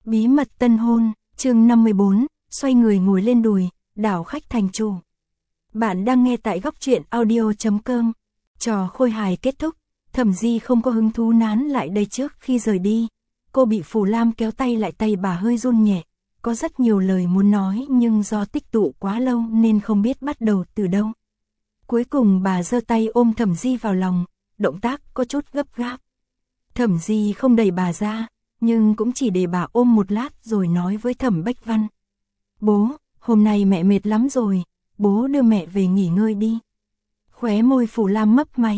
Bí mật tân hôn, chương 54, xoay người ngồi lên đùi, đảo khách thành chủ. Bạn đang nghe tại góc truyện audio.com. Trò khôi hài kết thúc, Thẩm Di không có hứng thú nán lại đây trước khi rời đi. Cô bị Phù Lam kéo tay lại, tay bà hơi run nhẹ. Có rất nhiều lời muốn nói nhưng do tích tụ quá lâu nên không biết bắt đầu từ đâu. Cuối cùng bà giơ tay ôm Thẩm Di vào lòng, động tác có chút gấp gáp. Thẩm Di không đẩy bà ra, nhưng cũng chỉ để bà ôm một lát rồi nói với Thẩm Bách Văn. Bố, hôm nay mẹ mệt lắm rồi, bố đưa mẹ về nghỉ ngơi đi. Khóe môi Phù Lam mấp máy.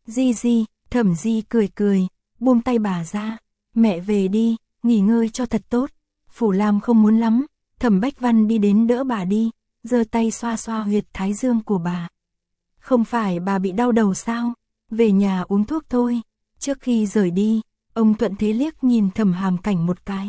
Di, Thẩm Di cười cười, buông tay bà ra. Mẹ về đi, nghỉ ngơi cho thật tốt. Phù Lam không muốn lắm, Thẩm Bách Văn đi đến đỡ bà đi, giơ tay xoa xoa huyệt thái dương của bà. Không phải bà bị đau đầu sao? Về nhà uống thuốc thôi. Trước khi rời đi, ông thuận thế liếc nhìn Thẩm Hàm Cảnh một cái.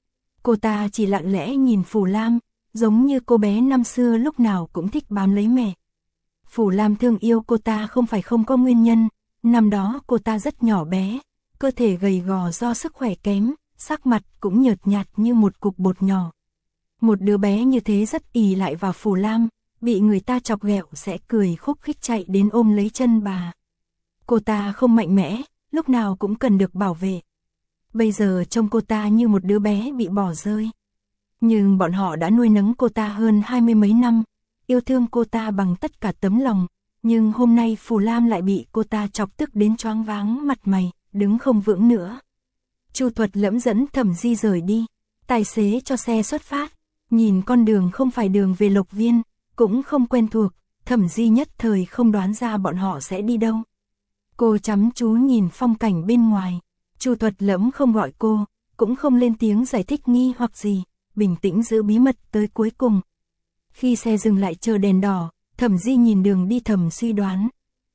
Cô ta chỉ lặng lẽ nhìn Phù Lam, giống như cô bé năm xưa lúc nào cũng thích bám lấy mẹ. Phù Lam thương yêu cô ta không phải không có nguyên nhân, năm đó cô ta rất nhỏ bé, cơ thể gầy gò do sức khỏe kém, sắc mặt cũng nhợt nhạt như một cục bột nhỏ. Một đứa bé như thế rất ỷ lại vào Phù Lam, bị người ta chọc ghẹo sẽ cười khúc khích chạy đến ôm lấy chân bà. Cô ta không mạnh mẽ, lúc nào cũng cần được bảo vệ. Bây giờ trông cô ta như một đứa bé bị bỏ rơi. Nhưng bọn họ đã nuôi nấng cô ta hơn 20 mấy năm, yêu thương cô ta bằng tất cả tấm lòng. Nhưng hôm nay Phù Lam lại bị cô ta chọc tức đến choáng váng mặt mày, đứng không vững nữa. Chu Thuật Lẫm dẫn Thẩm Di rời đi. Tài xế cho xe xuất phát. Nhìn con đường không phải đường về Lộc Viên, cũng không quen thuộc, Thẩm Di nhất thời không đoán ra bọn họ sẽ đi đâu. Cô chăm chú nhìn phong cảnh bên ngoài. Chu Thuật Lẫm không gọi cô, cũng không lên tiếng giải thích nghi hoặc gì, bình tĩnh giữ bí mật tới cuối cùng. Khi xe dừng lại chờ đèn đỏ, Thẩm Di nhìn đường đi thầm suy đoán.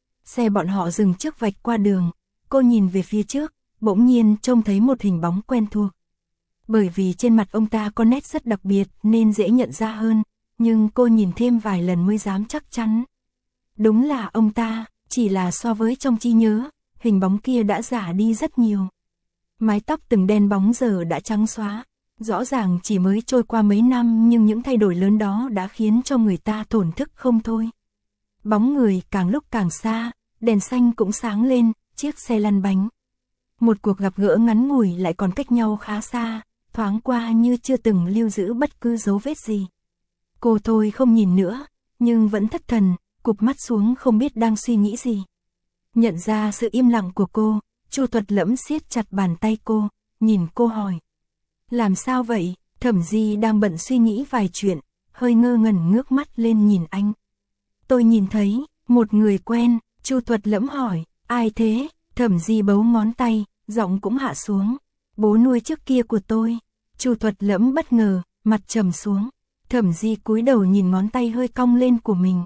Xe bọn họ dừng trước vạch qua đường, cô nhìn về phía trước, bỗng nhiên trông thấy một hình bóng quen thuộc. Bởi vì trên mặt ông ta có nét rất đặc biệt nên dễ nhận ra hơn, nhưng cô nhìn thêm vài lần mới dám chắc chắn. Đúng là ông ta, chỉ là so với trong trí nhớ, hình bóng kia đã già đi rất nhiều. Mái tóc từng đen bóng giờ đã trắng xóa, rõ ràng chỉ mới trôi qua mấy năm nhưng những thay đổi lớn đó đã khiến cho người ta thổn thức không thôi. Bóng người càng lúc càng xa, đèn xanh cũng sáng lên, chiếc xe lăn bánh. Một cuộc gặp gỡ ngắn ngủi lại còn cách nhau khá xa, thoáng qua như chưa từng lưu giữ bất cứ dấu vết gì. Cô thôi không nhìn nữa, nhưng vẫn thất thần, cụp mắt xuống không biết đang suy nghĩ gì. Nhận ra sự im lặng của cô, Chu Thuật Lẫm siết chặt bàn tay cô, nhìn cô hỏi. Làm sao vậy? Thẩm Di đang bận suy nghĩ vài chuyện, hơi ngơ ngẩn ngước mắt lên nhìn anh. Tôi nhìn thấy, một người quen, Chu Thuật Lẫm hỏi, ai thế? Thẩm Di bấu ngón tay, giọng cũng hạ xuống. Bố nuôi trước kia của tôi. Chu Thuật Lẫm bất ngờ, mặt trầm xuống. Thẩm Di cúi đầu nhìn ngón tay hơi cong lên của mình.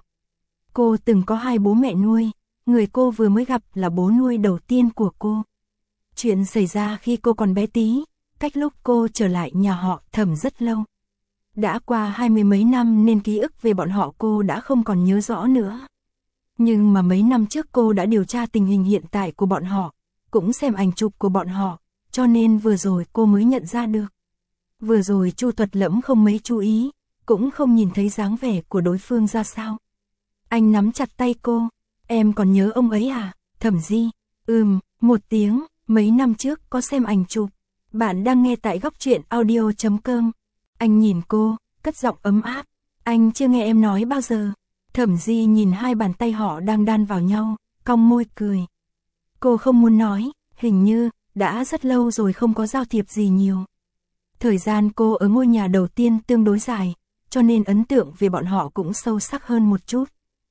Cô từng có hai bố mẹ nuôi, người cô vừa mới gặp là bố nuôi đầu tiên của cô. Chuyện xảy ra khi cô còn bé tí, cách lúc cô trở lại nhà họ Thẩm rất lâu. Đã qua 20 mấy năm nên ký ức về bọn họ cô đã không còn nhớ rõ nữa. Nhưng mà mấy năm trước cô đã điều tra tình hình hiện tại của bọn họ, cũng xem ảnh chụp của bọn họ, cho nên vừa rồi cô mới nhận ra được. Vừa rồi Chu Thuật Lẫm không mấy chú ý, cũng không nhìn thấy dáng vẻ của đối phương ra sao. Anh nắm chặt tay cô, em còn nhớ ông ấy à? Thẩm Di, một tiếng, mấy năm trước có xem ảnh chụp. Bạn đang nghe tại góc truyện audio.com. Anh nhìn cô, cất giọng ấm áp. Anh chưa nghe em nói bao giờ. Thẩm Di nhìn hai bàn tay họ đang đan vào nhau, cong môi cười. Cô không muốn nói, hình như đã rất lâu rồi không có giao thiệp gì nhiều. Thời gian cô ở ngôi nhà đầu tiên tương đối dài, cho nên ấn tượng về bọn họ cũng sâu sắc hơn một chút.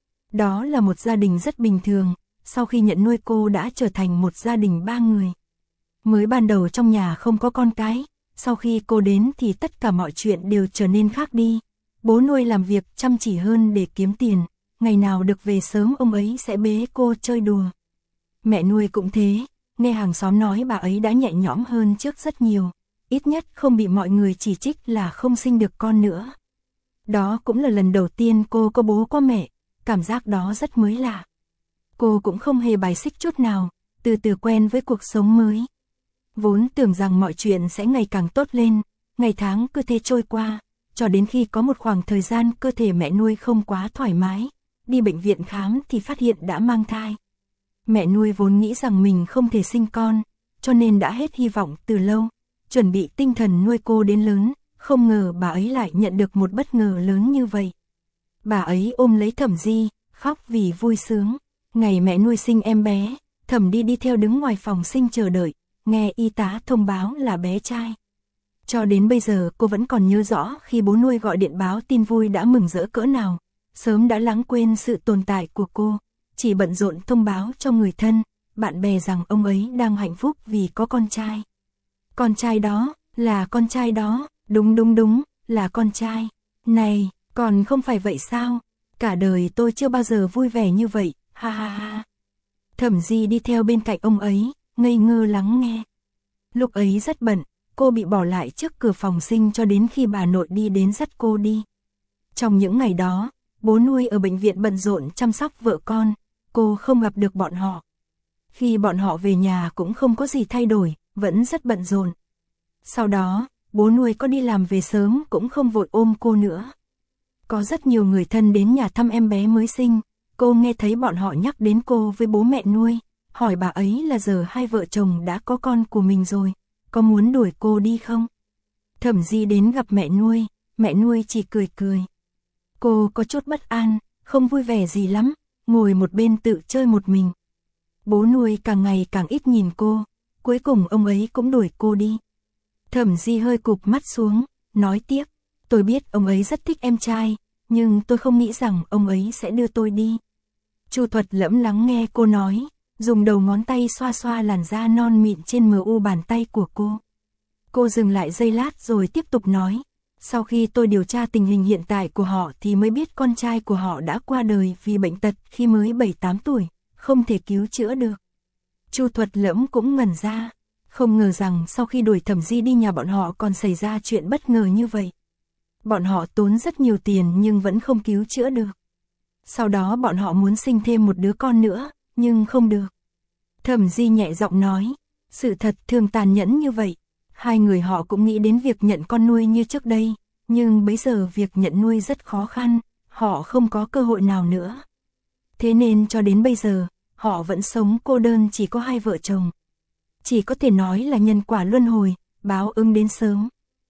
Đó là một gia đình rất bình thường, sau khi nhận nuôi cô đã trở thành một gia đình 3 người. Mới ban đầu trong nhà không có con cái, sau khi cô đến thì tất cả mọi chuyện đều trở nên khác đi. Bố nuôi làm việc chăm chỉ hơn để kiếm tiền, ngày nào được về sớm ông ấy sẽ bế cô chơi đùa. Mẹ nuôi cũng thế, nghe hàng xóm nói bà ấy đã nhẹ nhõm hơn trước rất nhiều, ít nhất không bị mọi người chỉ trích là không sinh được con nữa. Đó cũng là lần đầu tiên cô có bố có mẹ, cảm giác đó rất mới lạ. Cô cũng không hề bài xích chút nào, từ từ quen với cuộc sống mới. Vốn tưởng rằng mọi chuyện sẽ ngày càng tốt lên, ngày tháng cứ thế trôi qua, cho đến khi có một khoảng thời gian cơ thể mẹ nuôi không quá thoải mái, đi bệnh viện khám thì phát hiện đã mang thai. Mẹ nuôi vốn nghĩ rằng mình không thể sinh con, cho nên đã hết hy vọng từ lâu, chuẩn bị tinh thần nuôi cô đến lớn, không ngờ bà ấy lại nhận được một bất ngờ lớn như vậy. Bà ấy ôm lấy Thẩm Di, khóc vì vui sướng. Ngày mẹ nuôi sinh em bé, Thẩm đi theo đứng ngoài phòng sinh chờ đợi, nghe y tá thông báo là bé trai. Cho đến bây giờ cô vẫn còn nhớ rõ khi bố nuôi gọi điện báo tin vui đã mừng rỡ cỡ nào, sớm đã lãng quên sự tồn tại của cô, chỉ bận rộn thông báo cho người thân, bạn bè rằng ông ấy đang hạnh phúc vì có con trai. Con trai đó, là con trai đó, đúng, là con trai. Này, còn không phải vậy sao? Cả đời tôi chưa bao giờ vui vẻ như vậy, ha ha ha. Thẩm Di đi theo bên cạnh ông ấy, ngây ngơ lắng nghe. Lúc ấy rất bận, cô bị bỏ lại trước cửa phòng sinh cho đến khi bà nội đi đến dắt cô đi. Trong những ngày đó, bố nuôi ở bệnh viện bận rộn chăm sóc vợ con, cô không gặp được bọn họ. Khi bọn họ về nhà cũng không có gì thay đổi, vẫn rất bận rộn. Sau đó, bố nuôi có đi làm về sớm cũng không vội ôm cô nữa. Có rất nhiều người thân đến nhà thăm em bé mới sinh, cô nghe thấy bọn họ nhắc đến cô với bố mẹ nuôi, hỏi bà ấy là giờ hai vợ chồng đã có con của mình rồi, có muốn đuổi cô đi không? Thẩm Di đến gặp mẹ nuôi chỉ cười cười. Cô có chút bất an, không vui vẻ gì lắm, ngồi một bên tự chơi một mình. Bố nuôi càng ngày càng ít nhìn cô, cuối cùng ông ấy cũng đuổi cô đi. Thẩm Di hơi cụp mắt xuống, nói tiếp, tôi biết ông ấy rất thích em trai, nhưng tôi không nghĩ rằng ông ấy sẽ đưa tôi đi. Chu Thuật lẫm lắng nghe cô nói, dùng đầu ngón tay xoa xoa làn da non mịn trên mu bàn tay của cô. Cô dừng lại giây lát rồi tiếp tục nói, sau khi tôi điều tra tình hình hiện tại của họ thì mới biết con trai của họ đã qua đời vì bệnh tật khi mới 7-8 tuổi, không thể cứu chữa được. Chu Thuật lẫm cũng ngẩn ra, không ngờ rằng sau khi đuổi Thẩm Di đi nhà bọn họ còn xảy ra chuyện bất ngờ như vậy. Bọn họ tốn rất nhiều tiền nhưng vẫn không cứu chữa được. Sau đó bọn họ muốn sinh thêm một đứa con nữa, nhưng không được. Thẩm Di nhẹ giọng nói, sự thật thường tàn nhẫn như vậy. Hai người họ cũng nghĩ đến việc nhận con nuôi như trước đây, nhưng bây giờ việc nhận nuôi rất khó khăn, họ không có cơ hội nào nữa. Thế nên cho đến bây giờ, họ vẫn sống cô đơn chỉ có hai vợ chồng. Chỉ có thể nói là nhân quả luân hồi, báo ứng đến sớm.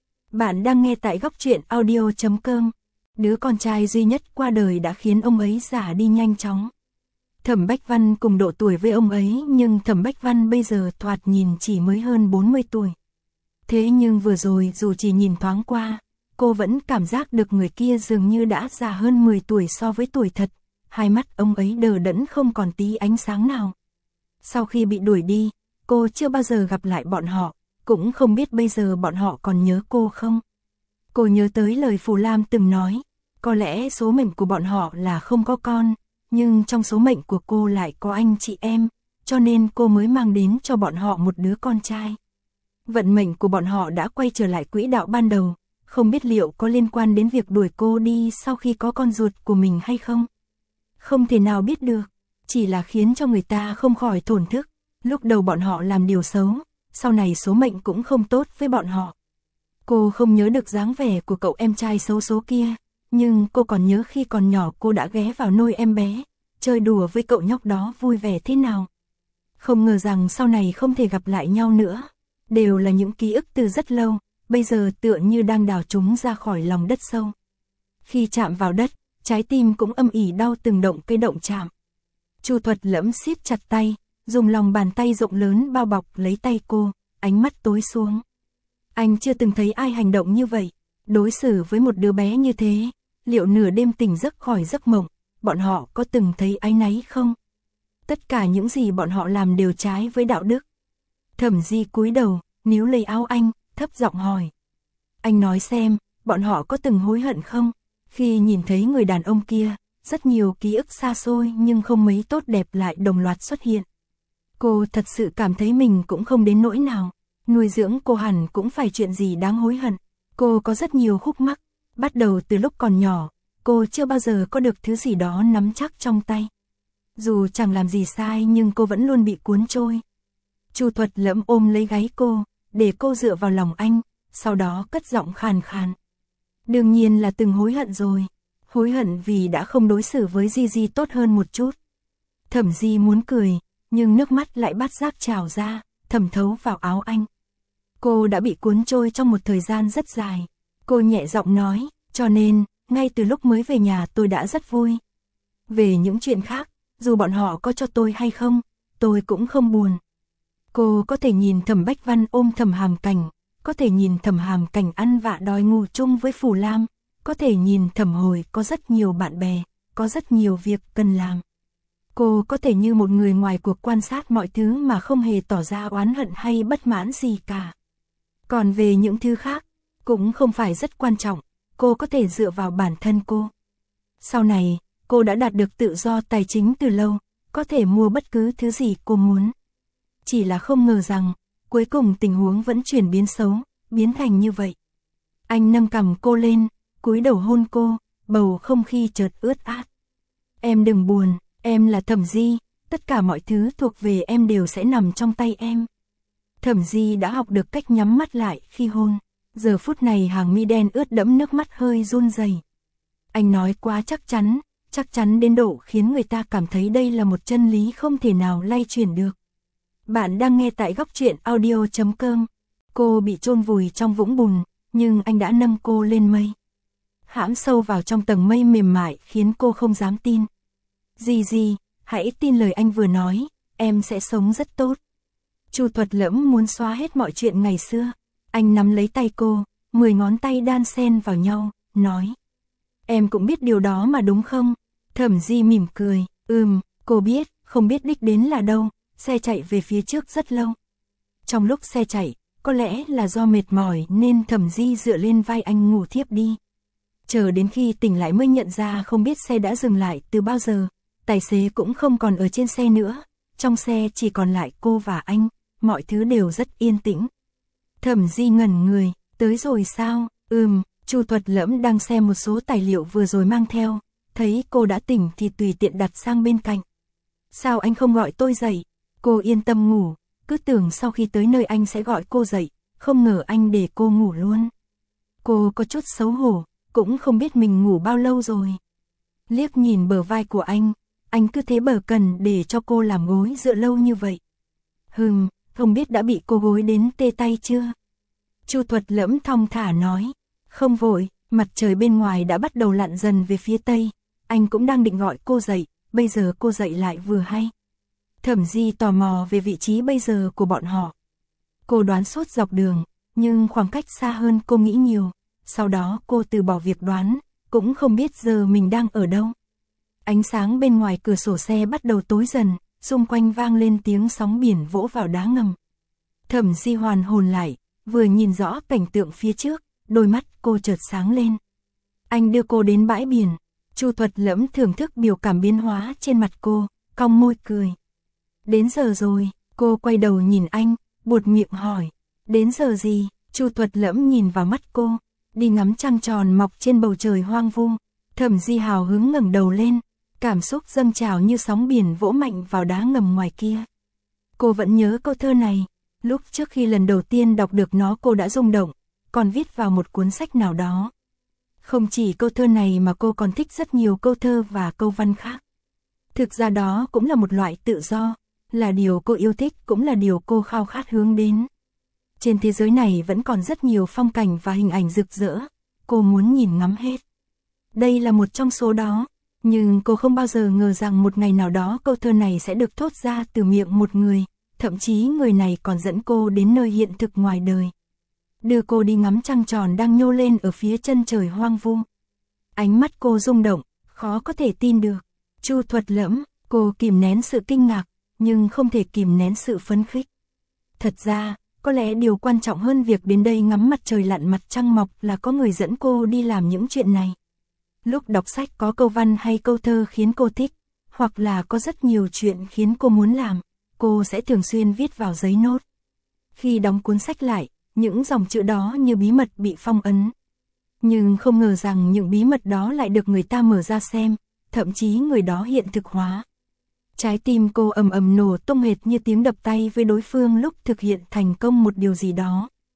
Bạn đang nghe tại góc truyện audio.com. Đứa con trai duy nhất qua đời đã khiến ông ấy già đi nhanh chóng. Thẩm Bách Văn cùng độ tuổi với ông ấy, nhưng Thẩm Bách Văn bây giờ thoạt nhìn chỉ mới hơn 40 tuổi. Thế nhưng vừa rồi dù chỉ nhìn thoáng qua, cô vẫn cảm giác được người kia dường như đã già hơn 10 tuổi so với tuổi thật. Hai mắt ông ấy đờ đẫn không còn tí ánh sáng nào. Sau khi bị đuổi đi, cô chưa bao giờ gặp lại bọn họ, cũng không biết bây giờ bọn họ còn nhớ cô không. Cô nhớ tới lời Phù Lam từng nói, có lẽ số mệnh của bọn họ là không có con, nhưng trong số mệnh của cô lại có anh chị em, cho nên cô mới mang đến cho bọn họ một đứa con trai. Vận mệnh của bọn họ đã quay trở lại quỹ đạo ban đầu, không biết liệu có liên quan đến việc đuổi cô đi sau khi có con ruột của mình hay không. Không thể nào biết được, chỉ là khiến cho người ta không khỏi thổn thức. Lúc đầu bọn họ làm điều xấu, sau này số mệnh cũng không tốt với bọn họ. Cô không nhớ được dáng vẻ của cậu em trai xấu số kia, nhưng cô còn nhớ khi còn nhỏ cô đã ghé vào nôi em bé, chơi đùa với cậu nhóc đó vui vẻ thế nào. Không ngờ rằng sau này không thể gặp lại nhau nữa, đều là những ký ức từ rất lâu, bây giờ tựa như đang đào chúng ra khỏi lòng đất sâu. Khi chạm vào đất, trái tim cũng âm ỉ đau từng động cây động chạm. Chu Thuật lẫm siết chặt tay, dùng lòng bàn tay rộng lớn bao bọc lấy tay cô, ánh mắt tối xuống. Anh chưa từng thấy ai hành động như vậy, đối xử với một đứa bé như thế, liệu nửa đêm tỉnh giấc khỏi giấc mộng, bọn họ có từng thấy áy náy không? Tất cả những gì bọn họ làm đều trái với đạo đức. Thẩm Di cúi đầu, níu lấy áo anh, thấp giọng hỏi. Anh nói xem, bọn họ có từng hối hận không? Khi nhìn thấy người đàn ông kia, rất nhiều ký ức xa xôi nhưng không mấy tốt đẹp lại đồng loạt xuất hiện. Cô thật sự cảm thấy mình cũng không đến nỗi nào. Nuôi dưỡng cô hẳn cũng phải chuyện gì đáng hối hận. Cô có rất nhiều khúc mắc. Bắt đầu từ lúc còn nhỏ, cô chưa bao giờ có được thứ gì đó nắm chắc trong tay. Dù chẳng làm gì sai nhưng cô vẫn luôn bị cuốn trôi. Chu Thuật lẫm ôm lấy gáy cô, để cô dựa vào lòng anh, sau đó cất giọng khàn khàn. Đương nhiên là từng hối hận rồi. Hối hận vì đã không đối xử với Gigi tốt hơn một chút. Thẩm Di muốn cười, nhưng nước mắt lại bát giác trào ra, thẩm thấu vào áo anh. Cô đã bị cuốn trôi trong một thời gian rất dài. Cô nhẹ giọng nói, cho nên, ngay từ lúc mới về nhà tôi đã rất vui. Về những chuyện khác, dù bọn họ có cho tôi hay không, tôi cũng không buồn. Cô có thể nhìn Thẩm Bách Văn ôm Thẩm Hàm Cảnh, có thể nhìn Thẩm Hàm Cảnh ăn vạ đòi ngủ chung với Phù Lam, có thể nhìn Thẩm Hồi có rất nhiều bạn bè, có rất nhiều việc cần làm. Cô có thể như một người ngoài cuộc quan sát mọi thứ mà không hề tỏ ra oán hận hay bất mãn gì cả. Còn về những thứ khác, cũng không phải rất quan trọng, cô có thể dựa vào bản thân cô. Sau này, cô đã đạt được tự do tài chính từ lâu, có thể mua bất cứ thứ gì cô muốn. Chỉ là không ngờ rằng, cuối cùng tình huống vẫn chuyển biến xấu, biến thành như vậy. Anh nâng cằm cô lên, cúi đầu hôn cô, bầu không khí chợt ướt át. Em đừng buồn, em là Thẩm Di, tất cả mọi thứ thuộc về em đều sẽ nằm trong tay em. Thẩm Di đã học được cách nhắm mắt lại khi hôn. Giờ phút này hàng mi đen ướt đẫm nước mắt hơi run rẩy. Anh nói quá chắc chắn đến độ khiến người ta cảm thấy đây là một chân lý không thể nào lay chuyển được. Bạn đang nghe tại góc truyện audio.com. Cô bị chôn vùi trong vũng bùn, nhưng anh đã nâng cô lên mây. Hãm sâu vào trong tầng mây mềm mại khiến cô không dám tin. Gigi, hãy tin lời anh vừa nói, em sẽ sống rất tốt. Chu Thuật Lẫm muốn xóa hết mọi chuyện ngày xưa. Anh nắm lấy tay cô, 10 ngón tay đan xen vào nhau, nói. Em cũng biết điều đó mà đúng không? Thẩm Di mỉm cười, cô biết, không biết đích đến là đâu, xe chạy về phía trước rất lâu. Trong lúc xe chạy, có lẽ là do mệt mỏi nên Thẩm Di dựa lên vai anh ngủ thiếp đi. Chờ đến khi tỉnh lại mới nhận ra không biết xe đã dừng lại từ bao giờ, tài xế cũng không còn ở trên xe nữa, trong xe chỉ còn lại cô và anh, mọi thứ đều rất yên tĩnh. Thẩm Di ngẩn người, tới rồi sao? Chu Thuật Lẫm đang xem một số tài liệu vừa rồi mang theo, thấy cô đã tỉnh thì tùy tiện đặt sang bên cạnh. Sao anh không gọi tôi dậy? Cô yên tâm ngủ, cứ tưởng sau khi tới nơi anh sẽ gọi cô dậy, không ngờ anh để cô ngủ luôn. Cô có chút xấu hổ, cũng không biết mình ngủ bao lâu rồi. Liếc nhìn bờ vai của anh cứ thế bờ cần để cho cô làm gối dựa lâu như vậy. Không biết đã bị cô gối đến tê tay chưa? Chu Thuật Lẫm thong thả nói, không vội, mặt trời bên ngoài đã bắt đầu lặn dần về phía tây, anh cũng đang định gọi cô dậy, bây giờ cô dậy lại vừa hay. Thẩm Di tò mò về vị trí bây giờ của bọn họ. Cô đoán suốt dọc đường, nhưng khoảng cách xa hơn cô nghĩ nhiều, sau đó cô từ bỏ việc đoán, cũng không biết giờ mình đang ở đâu. Ánh sáng bên ngoài cửa sổ xe bắt đầu tối dần, xung quanh vang lên tiếng sóng biển vỗ vào đá ngầm. Thẩm Di hoàn hồn lại, vừa nhìn rõ cảnh tượng phía trước, đôi mắt cô chợt sáng lên. Anh đưa cô đến bãi biển, Chu Thuật Lẫm thưởng thức biểu cảm biến hóa trên mặt cô, cong môi cười. Đến giờ rồi, cô quay đầu nhìn anh, buột miệng hỏi. Đến giờ gì? Chu Thuật Lẫm nhìn vào mắt cô, đi ngắm trăng tròn mọc trên bầu trời hoang vu. Thẩm Di hào hứng ngẩng đầu lên, cảm xúc dâng trào như sóng biển vỗ mạnh vào đá ngầm ngoài kia. Cô vẫn nhớ câu thơ này, lúc trước khi lần đầu tiên đọc được nó cô đã rung động, còn viết vào một cuốn sách nào đó. Không chỉ câu thơ này mà cô còn thích rất nhiều câu thơ và câu văn khác. Thực ra đó cũng là một loại tự do, là điều cô yêu thích cũng là điều cô khao khát hướng đến. Trên thế giới này vẫn còn rất nhiều phong cảnh và hình ảnh rực rỡ, cô muốn nhìn ngắm hết. Đây là một trong số đó, nhưng cô không bao giờ ngờ rằng một ngày nào đó câu thơ này sẽ được thốt ra từ miệng một người, thậm chí người này còn dẫn cô đến nơi hiện thực ngoài đời. Đưa cô đi ngắm trăng tròn đang nhô lên ở phía chân trời hoang vu. Ánh mắt cô rung động, khó có thể tin được. Chu Thuật Lẫm, cô kìm nén sự kinh ngạc, nhưng không thể kìm nén sự phấn khích. Thật ra, có lẽ điều quan trọng hơn việc đến đây ngắm mặt trời lặn mặt trăng mọc là có người dẫn cô đi làm những chuyện này. Lúc đọc sách có câu văn hay câu thơ khiến cô thích, hoặc là có rất nhiều chuyện khiến cô muốn làm, cô sẽ thường xuyên viết vào giấy nốt. Khi đóng cuốn sách lại, những dòng chữ đó như bí mật bị phong ấn. Nhưng không ngờ rằng những bí mật đó lại được người ta mở ra xem, thậm chí người đó hiện thực hóa. Trái tim cô ầm ầm nổ tung hệt như tiếng đập tay với đối phương lúc thực hiện thành công một điều gì đó.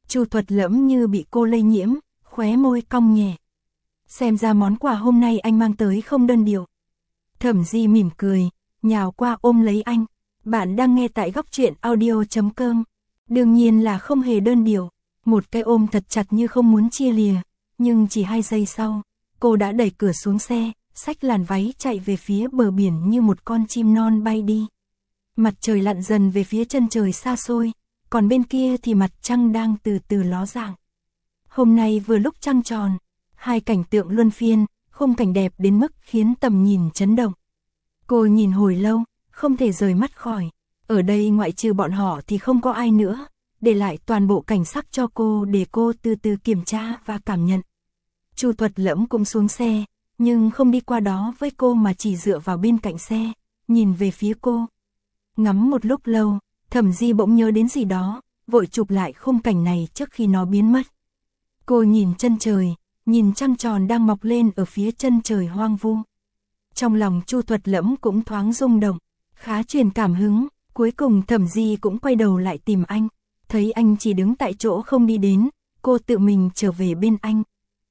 Chu Thuật Lẫm như bị cô lây nhiễm, khóe môi cong nhẹ. Xem ra món quà hôm nay anh mang tới không đơn điệu. Thẩm Di mỉm cười, nhào qua ôm lấy anh. Bạn đang nghe tại góc truyện audio.com. Đương nhiên là không hề đơn điệu. Một cái ôm thật chặt như không muốn chia lìa. Nhưng chỉ 2 giây sau, cô đã đẩy cửa xuống xe, xách làn váy chạy về phía bờ biển như một con chim non bay đi. Mặt trời lặn dần về phía chân trời xa xôi, còn bên kia thì mặt trăng đang từ từ ló dạng. Hôm nay vừa lúc trăng tròn, 2 cảnh tượng luân phiên, khung cảnh đẹp đến mức khiến tầm nhìn chấn động. Cô nhìn hồi lâu, không thể rời mắt khỏi. Ở đây ngoại trừ bọn họ thì không có ai nữa, để lại toàn bộ cảnh sắc cho cô để cô từ từ kiểm tra và cảm nhận. Chu Thuật Lẫm cũng xuống xe, nhưng không đi qua đó với cô mà chỉ dựa vào bên cạnh xe, nhìn về phía cô. Ngắm một lúc lâu, Thẩm Di bỗng nhớ đến gì đó, vội chụp lại khung cảnh này trước khi nó biến mất. Cô nhìn chân trời, nhìn trăng tròn đang mọc lên ở phía chân trời hoang vu. Trong lòng Chu Thuật Lẫm cũng thoáng rung động, khá truyền cảm hứng. Cuối cùng Thẩm Di cũng quay đầu lại tìm anh, thấy anh chỉ đứng tại chỗ không đi đến, cô tự mình trở về bên anh.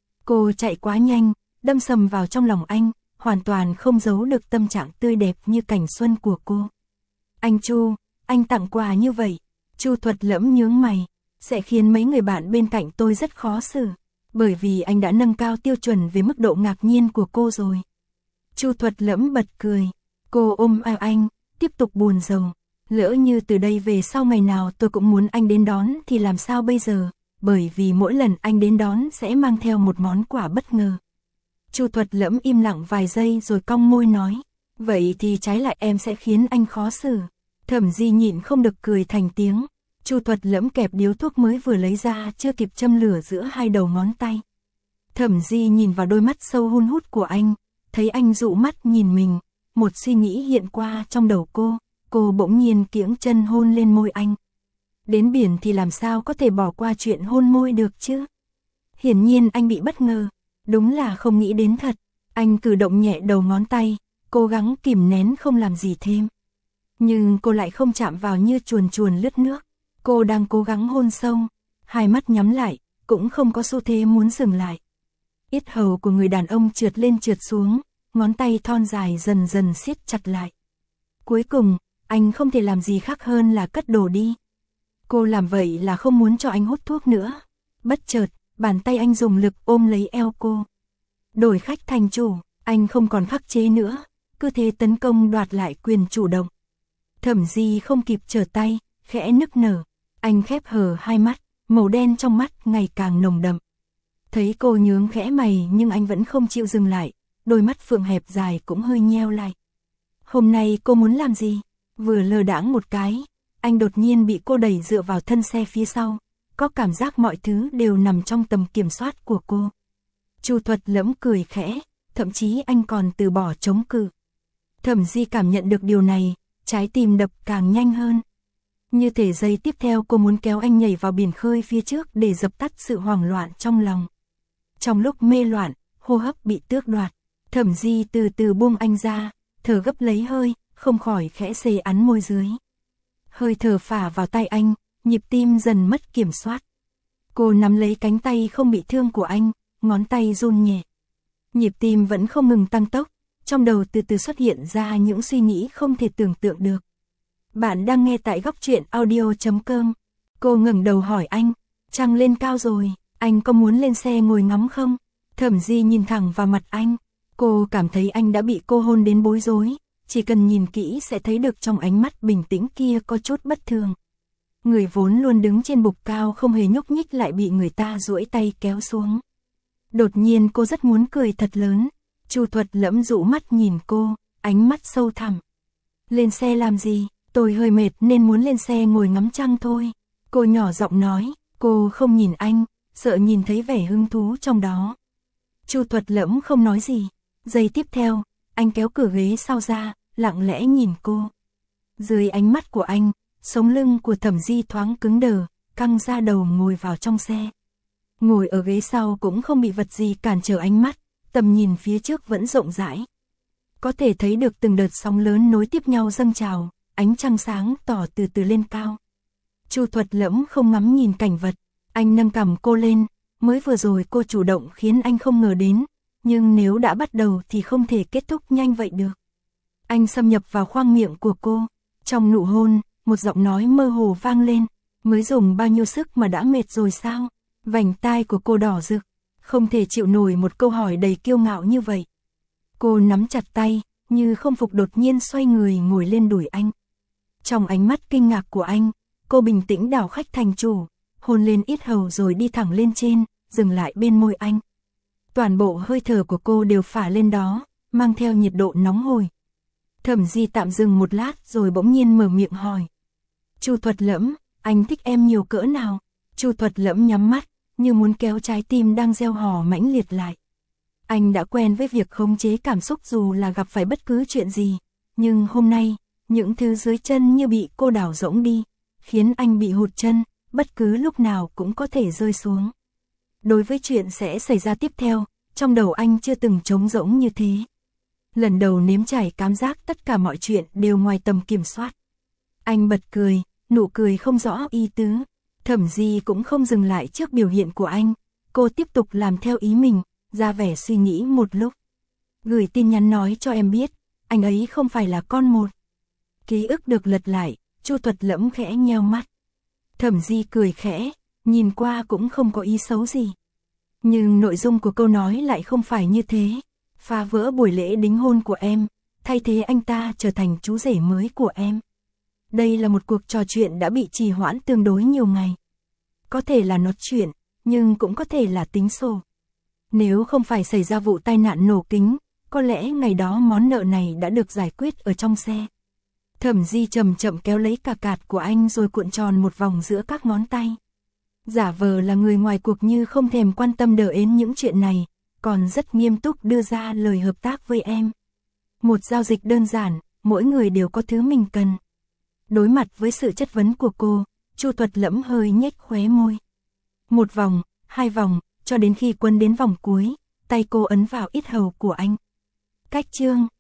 Cô chạy quá nhanh, đâm sầm vào trong lòng anh, hoàn toàn không giấu được tâm trạng tươi đẹp như cảnh xuân của cô. Anh Chu, anh tặng quà như vậy. Chu Thuật Lẫm nhướng mày, sẽ khiến mấy người bạn bên cạnh tôi rất khó xử, bởi vì anh đã nâng cao tiêu chuẩn về mức độ ngạc nhiên của cô rồi. Chu Thuật Lẫm bật cười, cô ôm eo anh, tiếp tục buồn rầu. Lỡ như từ đây về sau ngày nào tôi cũng muốn anh đến đón thì làm sao bây giờ, bởi vì mỗi lần anh đến đón sẽ mang theo một món quà bất ngờ. Chu Thuật Lẫm im lặng vài giây rồi cong môi nói, vậy thì trái lại em sẽ khiến anh khó xử. Thẩm Di nhịn không được cười thành tiếng. Chu Thuật Lẫm kẹp điếu thuốc mới vừa lấy ra chưa kịp châm lửa giữa 2 đầu ngón tay. Thẩm Di nhìn vào đôi mắt sâu hun hút của anh, thấy anh dụ mắt nhìn mình, một suy nghĩ hiện qua trong đầu cô bỗng nhiên kiễng chân hôn lên môi anh. Đến biển thì làm sao có thể bỏ qua chuyện hôn môi được chứ? Hiển nhiên anh bị bất ngờ, đúng là không nghĩ đến thật. Anh cử động nhẹ đầu ngón tay, cố gắng kìm nén không làm gì thêm. Nhưng cô lại không chạm vào như chuồn chuồn lướt nước. Cô đang cố gắng hôn sâu, 2 mắt nhắm lại, cũng không có xu thế muốn dừng lại. Yết hầu của người đàn ông trượt lên trượt xuống, ngón tay thon dài dần dần siết chặt lại. Cuối cùng, anh không thể làm gì khác hơn là cất đồ đi. Cô làm vậy là không muốn cho anh hút thuốc nữa. Bất chợt, bàn tay anh dùng lực ôm lấy eo cô. Đổi khách thành chủ, anh không còn khắc chế nữa, cứ thế tấn công đoạt lại quyền chủ động. Thẩm Di không kịp trở tay, khẽ nức nở. Anh khép hờ 2 mắt, màu đen trong mắt ngày càng nồng đậm. Thấy cô nhướng khẽ mày nhưng anh vẫn không chịu dừng lại, đôi mắt phượng hẹp dài cũng hơi nheo lại. Hôm nay cô muốn làm gì? Vừa lờ đãng một cái, anh đột nhiên bị cô đẩy dựa vào thân xe phía sau, có cảm giác mọi thứ đều nằm trong tầm kiểm soát của cô. Chu Thuật Lẫm cười khẽ, thậm chí anh còn từ bỏ chống cự. Thẩm Di cảm nhận được điều này, trái tim đập càng nhanh hơn. Như thể giây tiếp theo cô muốn kéo anh nhảy vào biển khơi phía trước để dập tắt sự hoảng loạn trong lòng. Trong lúc mê loạn, hô hấp bị tước đoạt, Thẩm Di từ từ buông anh ra, thở gấp lấy hơi, không khỏi khẽ xê ắn môi dưới. Hơi thở phả vào tay anh, nhịp tim dần mất kiểm soát. Cô nắm lấy cánh tay không bị thương của anh, ngón tay run nhẹ. Nhịp tim vẫn không ngừng tăng tốc, trong đầu từ từ xuất hiện ra những suy nghĩ không thể tưởng tượng được. Bạn đang nghe tại góc truyện audio.com. Cô ngẩng đầu hỏi anh, trăng lên cao rồi, anh có muốn lên xe ngồi ngắm không? Thẩm Di nhìn thẳng vào mặt anh, cô cảm thấy anh đã bị cô hôn đến bối rối, chỉ cần nhìn kỹ sẽ thấy được trong ánh mắt bình tĩnh kia có chút bất thường. Người vốn luôn đứng trên bục cao không hề nhúc nhích lại bị người ta duỗi tay kéo xuống. Đột nhiên cô rất muốn cười thật lớn. Chu Thuật Lẫm dụ mắt nhìn cô, ánh mắt sâu thẳm. Lên xe làm gì? Tôi hơi mệt nên muốn lên xe ngồi ngắm trăng thôi. Cô nhỏ giọng nói, cô không nhìn anh, sợ nhìn thấy vẻ hứng thú trong đó. Chu Thuật Lẫm không nói gì. Giây tiếp theo, anh kéo cửa ghế sau ra, lặng lẽ nhìn cô. Dưới ánh mắt của anh, sống lưng của Thẩm Di thoáng cứng đờ, căng ra đầu ngồi vào trong xe. Ngồi ở ghế sau cũng không bị vật gì cản trở ánh mắt, tầm nhìn phía trước vẫn rộng rãi. Có thể thấy được từng đợt sóng lớn nối tiếp nhau dâng trào, ánh trăng sáng tỏ từ từ lên cao. Chu Thuật Lẫm không ngắm nhìn cảnh vật, Anh nâng cằm cô lên, mới vừa rồi cô chủ động khiến anh không ngờ đến, nhưng nếu đã bắt đầu thì không thể kết thúc nhanh vậy được. Anh xâm nhập vào khoang miệng của cô, trong nụ hôn, một giọng nói mơ hồ vang lên, mới dùng bao nhiêu sức mà đã mệt rồi sao? Vành tai của cô đỏ rực, không thể chịu nổi một câu hỏi đầy kiêu ngạo như vậy. Cô nắm chặt tay, như không phục đột nhiên xoay người ngồi lên đùi anh. Trong ánh mắt kinh ngạc của anh, cô bình tĩnh đảo khách thành chủ, hôn lên yết hầu rồi đi thẳng lên trên, dừng lại bên môi anh. Toàn bộ hơi thở của cô đều phả lên đó, mang theo nhiệt độ nóng hổi. Thẩm Di tạm dừng một lát rồi bỗng nhiên mở miệng hỏi. Chu Thuật Lẫm, anh thích em nhiều cỡ nào? Chu Thuật Lẫm nhắm mắt, như muốn kéo trái tim đang reo hò mãnh liệt lại. Anh đã quen với việc khống chế cảm xúc dù là gặp phải bất cứ chuyện gì, nhưng hôm nay, những thứ dưới chân như bị cô đảo rỗng đi, khiến anh bị hụt chân, bất cứ lúc nào cũng có thể rơi xuống. Đối với chuyện sẽ xảy ra tiếp theo, trong đầu anh chưa từng trống rỗng như thế. Lần đầu nếm trải cảm giác tất cả mọi chuyện đều ngoài tầm kiểm soát. Anh bật cười, nụ cười không rõ ý tứ. Thẩm Di cũng không dừng lại trước biểu hiện của anh, cô tiếp tục làm theo ý mình, ra vẻ suy nghĩ một lúc. Gửi tin nhắn nói cho em biết, anh ấy không phải là con một. Ký ức được lật lại, Chu Thuật Lẫm khẽ nheo mắt. Thẩm Di cười khẽ, nhìn qua cũng không có ý xấu gì. Nhưng nội dung của câu nói lại không phải như thế. Phá vỡ buổi lễ đính hôn của em, thay thế anh ta trở thành chú rể mới của em. Đây là một cuộc trò chuyện đã bị trì hoãn tương đối nhiều ngày. Có thể là nói chuyện, nhưng cũng có thể là tính sổ. Nếu không phải xảy ra vụ tai nạn nổ kính, có lẽ ngày đó món nợ này đã được giải quyết ở trong xe. Thẩm Di chậm chậm kéo lấy cà cạt của anh rồi cuộn tròn một vòng giữa các ngón tay. Giả vờ là người ngoài cuộc như không thèm quan tâm đờ ến những chuyện này, còn rất nghiêm túc đưa ra lời hợp tác với em. Một giao dịch đơn giản, mỗi người đều có thứ mình cần. Đối mặt với sự chất vấn của cô, Chu Thuật Lẫm hơi nhếch khóe môi. Một vòng, hai vòng, cho đến khi quân đến vòng cuối, tay cô ấn vào yết hầu của anh. Cách chương